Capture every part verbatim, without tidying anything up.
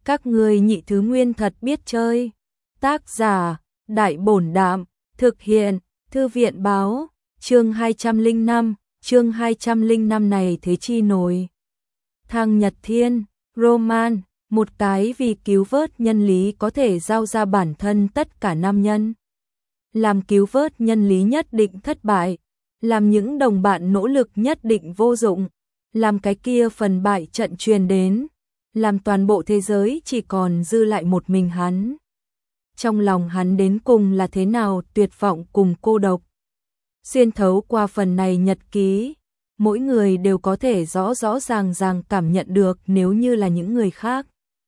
Các ngươi nhị thứ nguyên thật biết chơi. Tác giả, Đại Bổn Đạm, thực hiện, Thư viện Báo, chương hai trăm lẻ năm, chương hai trăm lẻ năm này thế chi nổi. Thang Nhật Thiên, Roman, một cái vì cứu vớt nhân lý có thể giao ra bản thân tất cả nam nhân. Làm cứu vớt nhân lý nhất định thất bại, làm những đồng bạn nỗ lực nhất định vô dụng, làm cái kia phần bại trận truyền đến, làm toàn bộ thế giới chỉ còn dư lại một mình hắn. Trong lòng hắn đến cùng là thế nào tuyệt vọng cùng cô độc. Xuyên thấu qua phần này nhật ký, mỗi người đều có thể rõ rõ ràng ràng cảm nhận được nếu như là những người khác.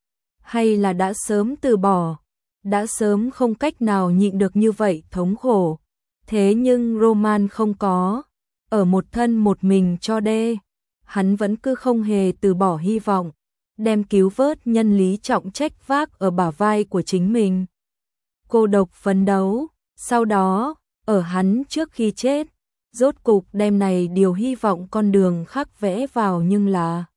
Hay là đã sớm từ bỏ, đã sớm không cách nào nhịn được như vậy thống khổ. Thế nhưng Roman không có, ở một thân một mình cho đê, hắn vẫn cứ không hề từ bỏ hy vọng, đem cứu vớt nhân lý trọng trách vác ở bả vai của chính mình. Cô độc phấn đấu, sau đó, ở hắn trước khi chết, rốt cục đem này điều hy vọng con đường khắc vẽ vào nhưng là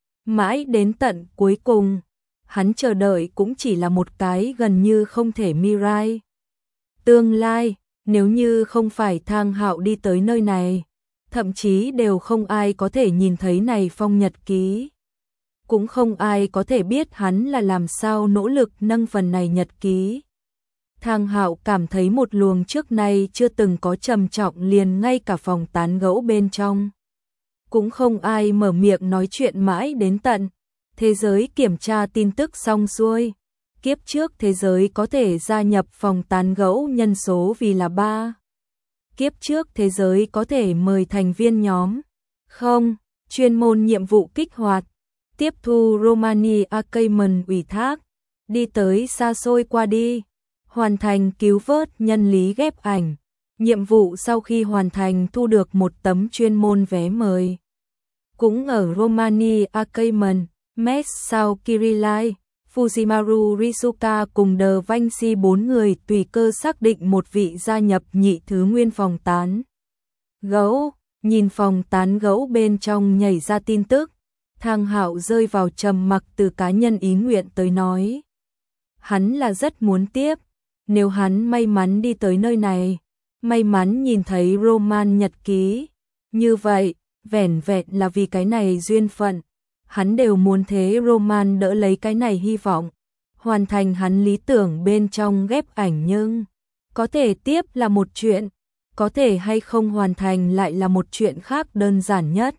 mãi đến tận cuối cùng, hắn chờ đợi cũng chỉ là một cái gần như không thể mirai. Tương lai, nếu như không phải Thang Hạo đi tới nơi này, thậm chí đều không ai có thể nhìn thấy này phong nhật ký. Cũng không ai có thể biết hắn là làm sao nỗ lực nâng phần này nhật ký. Thang Hạo cảm thấy một luồng trước nay chưa từng có trầm trọng liền ngay cả phòng tán gẫu bên trong. Cũng không ai mở miệng nói chuyện mãi đến tận. Thế giới kiểm tra tin tức xong xuôi. Kiếp trước thế giới có thể gia nhập phòng tán gẫu nhân số vì là ba. Kiếp trước thế giới có thể mời thành viên nhóm. Không, chuyên môn nhiệm vụ kích hoạt. Tiếp thu Romani Ackerman ủy thác. Đi tới xa xôi qua đi. Hoàn thành cứu vớt nhân lý ghép ảnh. Nhiệm vụ sau khi hoàn thành thu được một tấm chuyên môn vé mời. Cũng ở Romani Ackerman, Mess Sao Kirillai, Fujimaru Risuka cùng The Vinci bốn người tùy cơ xác định một vị gia nhập nhị thứ nguyên phòng tán gẫu. Nhìn phòng tán gẫu bên trong nhảy ra tin tức, Thang Hạo rơi vào trầm mặc từ cá nhân ý nguyện tới nói. Hắn là rất muốn tiếp. Nếu hắn may mắn đi tới nơi này, may mắn nhìn thấy Roman nhật ký, như vậy, vẻn vẹn là vì cái này duyên phận, hắn đều muốn thế Roman đỡ lấy cái này hy vọng, hoàn thành hắn lý tưởng bên trong ghép ảnh nhưng, có thể tiếp là một chuyện, có thể hay không hoàn thành lại là một chuyện khác đơn giản nhất.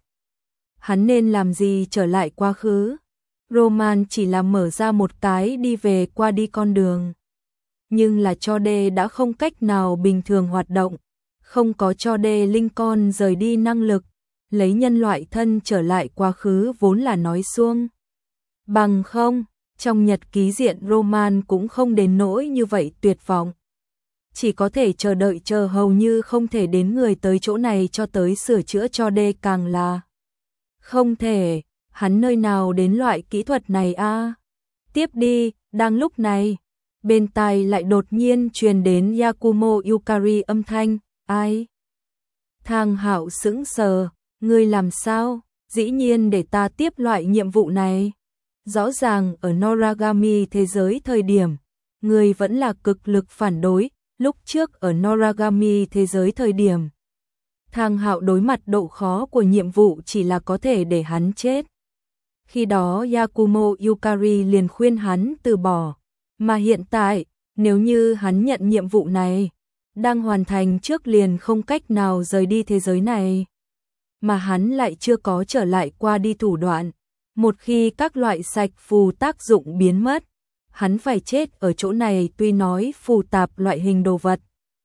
Hắn nên làm gì trở lại quá khứ? Roman chỉ là mở ra một cái đi về qua đi con đường. Nhưng là cho đê đã không cách nào bình thường hoạt động, không có cho đê linh con rời đi năng lực, lấy nhân loại thân trở lại quá khứ vốn là nói xuông. Bằng không, trong nhật ký diện Roman cũng không đến nỗi như vậy tuyệt vọng. Chỉ có thể chờ đợi chờ hầu như không thể đến người tới chỗ này cho tới sửa chữa cho đê càng là không thể, hắn nơi nào đến loại kỹ thuật này a? À? Tiếp đi, đang lúc này. Bên tai lại đột nhiên truyền đến Yakumo Yukari âm thanh, ai? Thang Hạo sững sờ, ngươi làm sao? Dĩ nhiên để ta tiếp loại nhiệm vụ này. Rõ ràng ở Noragami thế giới thời điểm, ngươi vẫn là cực lực phản đối, lúc trước ở Noragami thế giới thời điểm. Thang Hạo đối mặt độ khó của nhiệm vụ chỉ là có thể để hắn chết. Khi đó Yakumo Yukari liền khuyên hắn từ bỏ. Mà hiện tại, nếu như hắn nhận nhiệm vụ này, đang hoàn thành trước liền không cách nào rời đi thế giới này. Mà hắn lại chưa có trở lại qua đi thủ đoạn. Một khi các loại sạch phù tác dụng biến mất, hắn phải chết ở chỗ này tuy nói phù tạp loại hình đồ vật.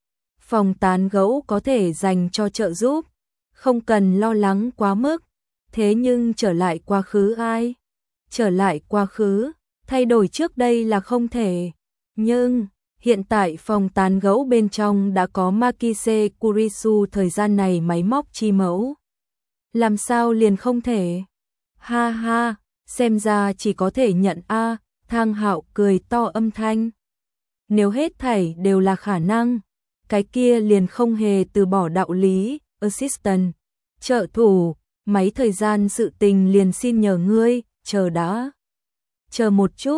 Phòng tán gẫu có thể dành cho trợ giúp, không cần lo lắng quá mức. Thế nhưng trở lại quá khứ ai? Trở lại quá khứ. Thay đổi trước đây là không thể, nhưng hiện tại phòng tán gẫu bên trong đã có Makise Kurisu thời gian này máy móc chi mẫu. Làm sao liền không thể? Ha ha, xem ra chỉ có thể nhận a. Thang Hạo cười to âm thanh. Nếu hết thảy đều là khả năng, cái kia liền không hề từ bỏ đạo lý, assistant, trợ thủ, mấy thời gian sự tình liền xin nhờ ngươi, chờ đã. Chờ một chút,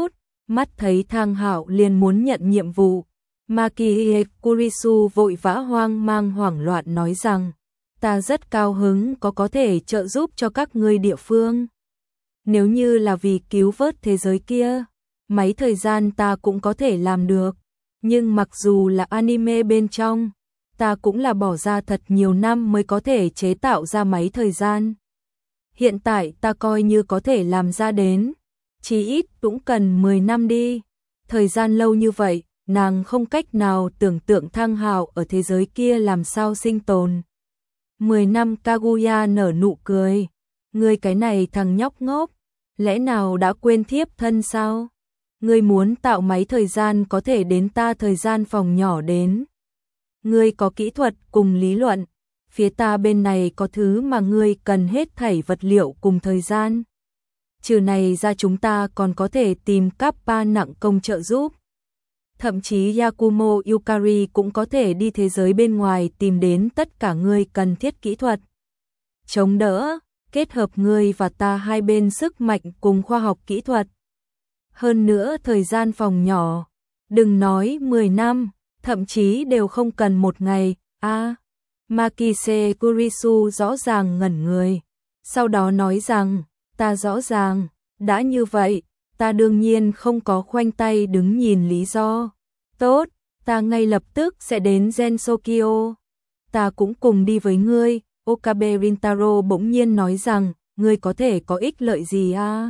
Mắt thấy Thang Hạo liền muốn nhận nhiệm vụ, Maki Kurisu vội vã hoang mang hoảng loạn nói rằng, ta rất cao hứng có có thể trợ giúp cho các ngươi địa phương. Nếu như là vì cứu vớt thế giới kia, máy thời gian ta cũng có thể làm được. Nhưng mặc dù là anime bên trong, ta cũng là bỏ ra thật nhiều năm mới có thể chế tạo ra máy thời gian. Hiện tại ta coi như có thể làm ra đến, chỉ ít cũng cần mười năm đi. Thời gian lâu như vậy, nàng không cách nào tưởng tượng Thang Hạo ở thế giới kia làm sao sinh tồn. Mười năm. Kaguya nở nụ cười. Ngươi cái này thằng nhóc ngốc, lẽ nào đã quên thiếp thân sao? Ngươi muốn tạo máy thời gian có thể đến ta thời gian phòng nhỏ đến. Ngươi có kỹ thuật cùng lý luận, phía ta bên này có thứ mà ngươi cần hết thảy vật liệu cùng thời gian. Trừ này ra chúng ta còn có thể tìm Kappa nặng công trợ giúp. Thậm chí Yakumo Yukari cũng có thể đi thế giới bên ngoài tìm đến tất cả ngươi cần thiết kỹ thuật. Chống đỡ, kết hợp ngươi và ta hai bên sức mạnh cùng khoa học kỹ thuật. Hơn nữa thời gian phòng nhỏ, đừng nói mười năm, thậm chí đều không cần một ngày. A, à, Makise Kurisu rõ ràng ngẩn người, sau đó nói rằng, ta rõ ràng, đã như vậy, ta đương nhiên không có khoanh tay đứng nhìn lý do. Tốt, ta ngay lập tức sẽ đến Gensokyo. Ta cũng cùng đi với ngươi. Okabe Rintaro bỗng nhiên nói rằng, ngươi có thể có ích lợi gì à?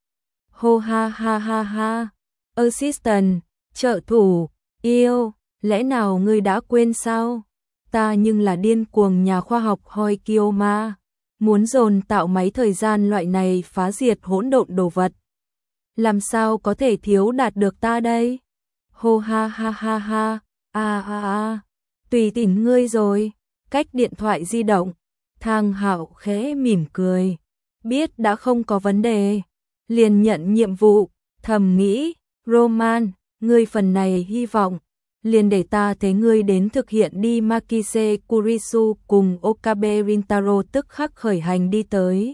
Hô ha ha ha ha, assistant, trợ thủ, yêu, lẽ nào ngươi đã quên sao? Ta nhưng là điên cuồng nhà khoa học Hoi Kiyoma, muốn dồn tạo máy thời gian loại này phá diệt hỗn độn đồ vật. Làm sao có thể thiếu đạt được ta đây? Hô ha ha ha ha, a a a, tùy tìm ngươi rồi. Cách điện thoại di động, Thang Hạo khẽ mỉm cười, biết đã không có vấn đề, liền nhận nhiệm vụ, thầm nghĩ, Roman, ngươi phần này hy vọng, liền để ta thấy ngươi đến thực hiện đi. Makise Kurisu cùng Okabe Rintaro tức khắc khởi hành đi tới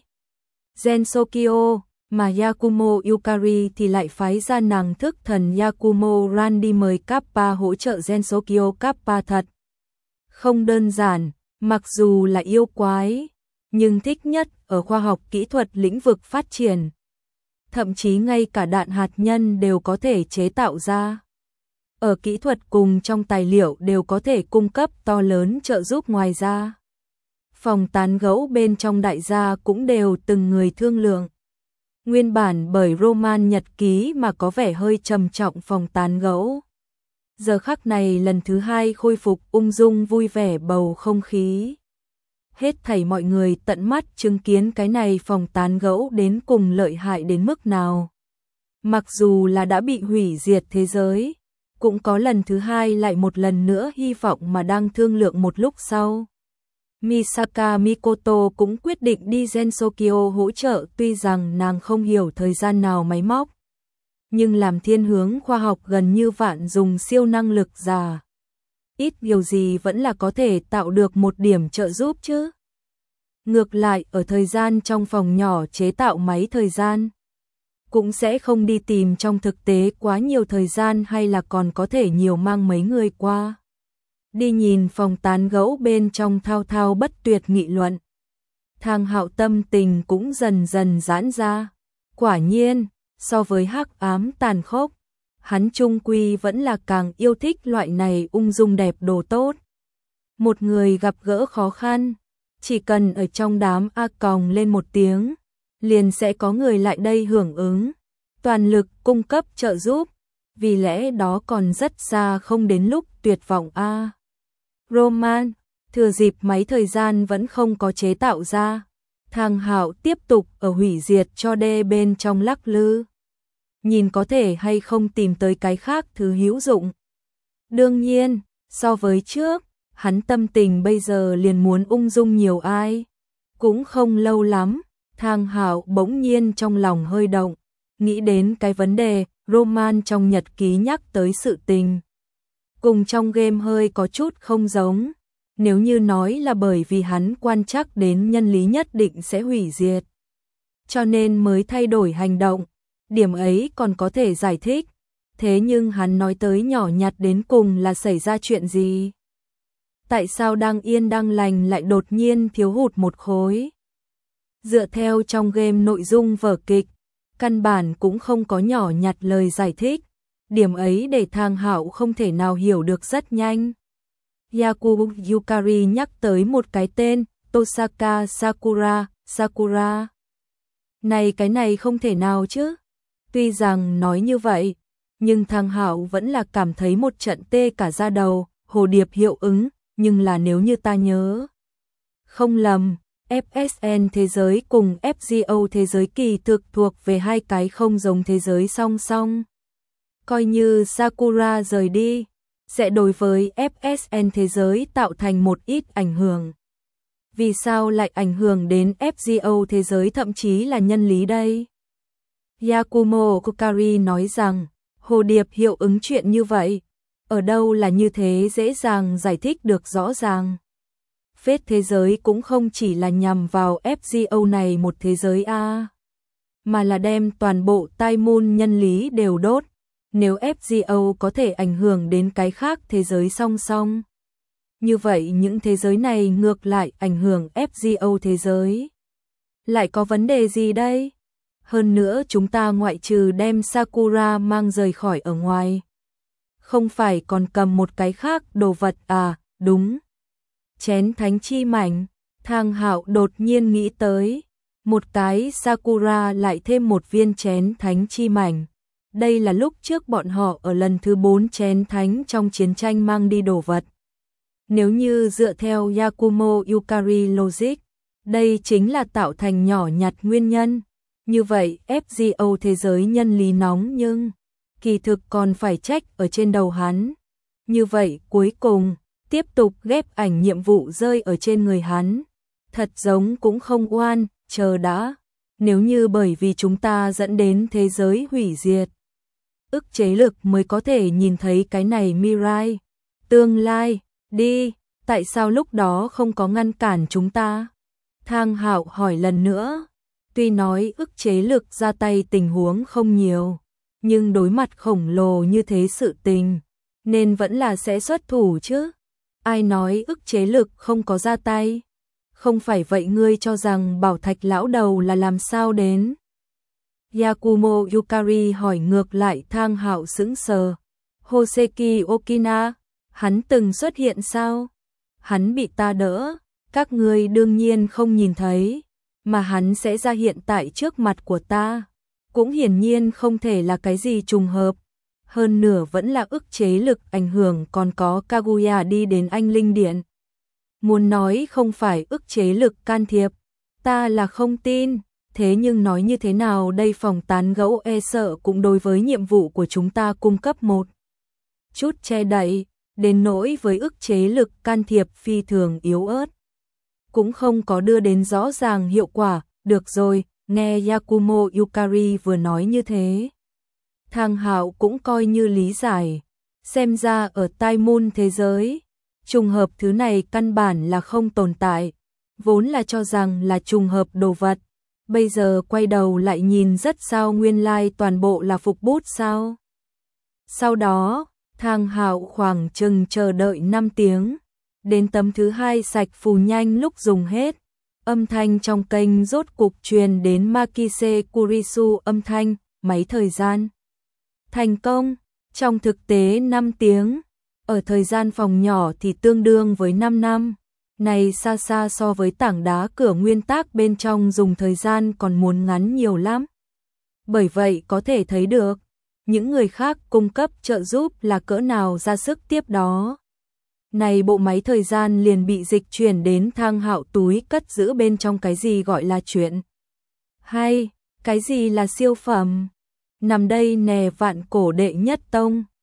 Gensokyo, mà Yakumo Yukari thì lại phái ra nàng thức thần Yakumo Ran đi mời Kappa hỗ trợ Gensokyo. Kappa thật không đơn giản, mặc dù là yêu quái, nhưng thích nhất ở khoa học kỹ thuật lĩnh vực phát triển. Thậm chí ngay cả đạn hạt nhân đều có thể chế tạo ra. Ở kỹ thuật cùng trong tài liệu đều có thể cung cấp to lớn trợ giúp. Ngoài ra, phòng tán gẫu bên trong đại gia cũng đều từng người thương lượng. Nguyên bản bởi Roman nhật ký mà có vẻ hơi trầm trọng phòng tán gẫu, giờ khắc này lần thứ hai khôi phục ung dung vui vẻ bầu không khí. Hết thảy mọi người tận mắt chứng kiến cái này phòng tán gẫu đến cùng lợi hại đến mức nào. Mặc dù là đã bị hủy diệt thế giới, cũng có lần thứ hai lại một lần nữa hy vọng mà đang thương lượng. Một lúc sau, Misaka Mikoto cũng quyết định đi Gensokyo hỗ trợ. Tuy rằng nàng không hiểu thời gian nào máy móc, nhưng làm thiên hướng khoa học gần như vạn dùng siêu năng lực già, ít điều gì vẫn là có thể tạo được một điểm trợ giúp chứ. Ngược lại ở thời gian trong phòng nhỏ chế tạo máy thời gian, cũng sẽ không đi tìm trong thực tế quá nhiều thời gian, hay là còn có thể nhiều mang mấy người qua. Đi nhìn phòng tán gẫu bên trong thao thao bất tuyệt nghị luận. Thang Hạo tâm tình cũng dần dần giãn ra. Quả nhiên, so với hắc ám tàn khốc, hắn chung quy vẫn là càng yêu thích loại này ung dung đẹp đồ tốt. Một người gặp gỡ khó khăn, chỉ cần ở trong đám a còng lên một tiếng, liền sẽ có người lại đây hưởng ứng, toàn lực cung cấp trợ giúp, vì lẽ đó còn rất xa không đến lúc tuyệt vọng a. À, Roman, thừa dịp máy thời gian vẫn không có chế tạo ra, Thang Hạo tiếp tục ở hủy diệt cho đê bên trong lắc lư, nhìn có thể hay không tìm tới cái khác thứ hữu dụng. Đương nhiên, so với trước, hắn tâm tình bây giờ liền muốn ung dung nhiều ai. Cũng không lâu lắm, Thang Hạo bỗng nhiên trong lòng hơi động, nghĩ đến cái vấn đề Roman trong nhật ký nhắc tới sự tình. Cùng trong game hơi có chút không giống, nếu như nói là bởi vì hắn quan trắc đến nhân lý nhất định sẽ hủy diệt, cho nên mới thay đổi hành động, điểm ấy còn có thể giải thích. Thế nhưng hắn nói tới nhỏ nhặt đến cùng là xảy ra chuyện gì? Tại sao đang yên đang lành lại đột nhiên thiếu hụt một khối? Dựa theo trong game nội dung vở kịch, căn bản cũng không có nhỏ nhặt lời giải thích. Điểm ấy để Thang Hạo không thể nào hiểu được rất nhanh. Yakubu Yukari nhắc tới một cái tên, Tosaka Sakura, Sakura. Này cái này không thể nào chứ? Tuy rằng nói như vậy, nhưng Thang Hạo vẫn là cảm thấy một trận tê cả da đầu, hồ điệp hiệu ứng, nhưng là nếu như ta nhớ không lầm, ép ét en thế giới cùng ép giê ô thế giới kỳ thực thuộc về hai cái không giống thế giới song song. Coi như Sakura rời đi, sẽ đối với ép ét en thế giới tạo thành một ít ảnh hưởng. Vì sao lại ảnh hưởng đến ép giê ô thế giới thậm chí là nhân lý đây? Yakumo Kokari nói rằng, hồ điệp hiệu ứng chuyện như vậy, ở đâu là như thế dễ dàng giải thích được rõ ràng. Phết thế giới cũng không chỉ là nhằm vào ép giê ô này một thế giới a, mà là đem toàn bộ tai môn nhân lý đều đốt. Nếu ép giê ô có thể ảnh hưởng đến cái khác thế giới song song, như vậy những thế giới này ngược lại ảnh hưởng ép giê ô thế giới. Lại có vấn đề gì đây? Hơn nữa chúng ta ngoại trừ đem Sakura mang rời khỏi ở ngoài, không phải còn cầm một cái khác đồ vật à? Đúng. Chén thánh chi mảnh. Thang Hạo đột nhiên nghĩ tới, một cái Sakura lại thêm một viên chén thánh chi mảnh. Đây là lúc trước bọn họ ở lần thứ bốn chén thánh trong chiến tranh mang đi đồ vật. Nếu như dựa theo Yakumo Yukari logic, đây chính là tạo thành nhỏ nhặt nguyên nhân. Như vậy ép giê ô thế giới nhân lý nóng nhưng kỳ thực còn phải trách ở trên đầu hắn. Như vậy cuối cùng tiếp tục ghép ảnh nhiệm vụ rơi ở trên người hắn. Thật giống cũng không oan, chờ đã. Nếu như bởi vì chúng ta dẫn đến thế giới hủy diệt, ức chế lực mới có thể nhìn thấy cái này Mirai. Tương lai, đi, tại sao lúc đó không có ngăn cản chúng ta? Thang Hạo hỏi lần nữa. Tuy nói ức chế lực ra tay tình huống không nhiều, nhưng đối mặt khổng lồ như thế sự tình, nên vẫn là sẽ xuất thủ chứ. Ai nói ức chế lực không có ra tay? Không phải vậy ngươi cho rằng bảo thạch lão đầu là làm sao đến? Yakumo Yukari hỏi ngược lại. Thang Hạo sững sờ. Hoseki Okina, hắn từng xuất hiện sao? Hắn bị ta đỡ, các ngươi đương nhiên không nhìn thấy, mà hắn sẽ ra hiện tại trước mặt của ta. Cũng hiển nhiên không thể là cái gì trùng hợp. Hơn nửa vẫn là ức chế lực ảnh hưởng, còn có Kaguya đi đến Anh Linh Điện. Muốn nói không phải ức chế lực can thiệp, ta là không tin. Thế nhưng nói như thế nào đây, phòng tán gẫu e sợ cũng đối với nhiệm vụ của chúng ta cung cấp một chút che đậy, đến nỗi với ức chế lực can thiệp phi thường yếu ớt, cũng không có đưa đến rõ ràng hiệu quả. Được rồi, nghe Yakumo Yukari vừa nói như thế, Thang Hạo cũng coi như lý giải. Xem ra ở tai môn thế giới, trùng hợp thứ này căn bản là không tồn tại, vốn là cho rằng là trùng hợp đồ vật. Bây giờ quay đầu lại nhìn rất sao nguyên lai toàn bộ là phục bút sao. Sau đó, Thang Hạo khoảng chừng chờ đợi năm tiếng, đến tấm thứ hai sạch phù nhanh lúc dùng hết. Âm thanh trong kênh rốt cục truyền đến Makise Kurisu âm thanh, máy thời gian. Thành công, trong thực tế năm tiếng, ở thời gian phòng nhỏ thì tương đương với năm năm. Này xa xa so với tảng đá cửa nguyên tác bên trong dùng thời gian còn muốn ngắn nhiều lắm. Bởi vậy có thể thấy được, những người khác cung cấp trợ giúp là cỡ nào ra sức tiếp đó. Này bộ máy thời gian liền bị dịch chuyển đến Thang Hạo túi cất giữ bên trong cái gì gọi là chuyện hay, cái gì là siêu phẩm. Nằm đây nè, vạn cổ đệ nhất tông.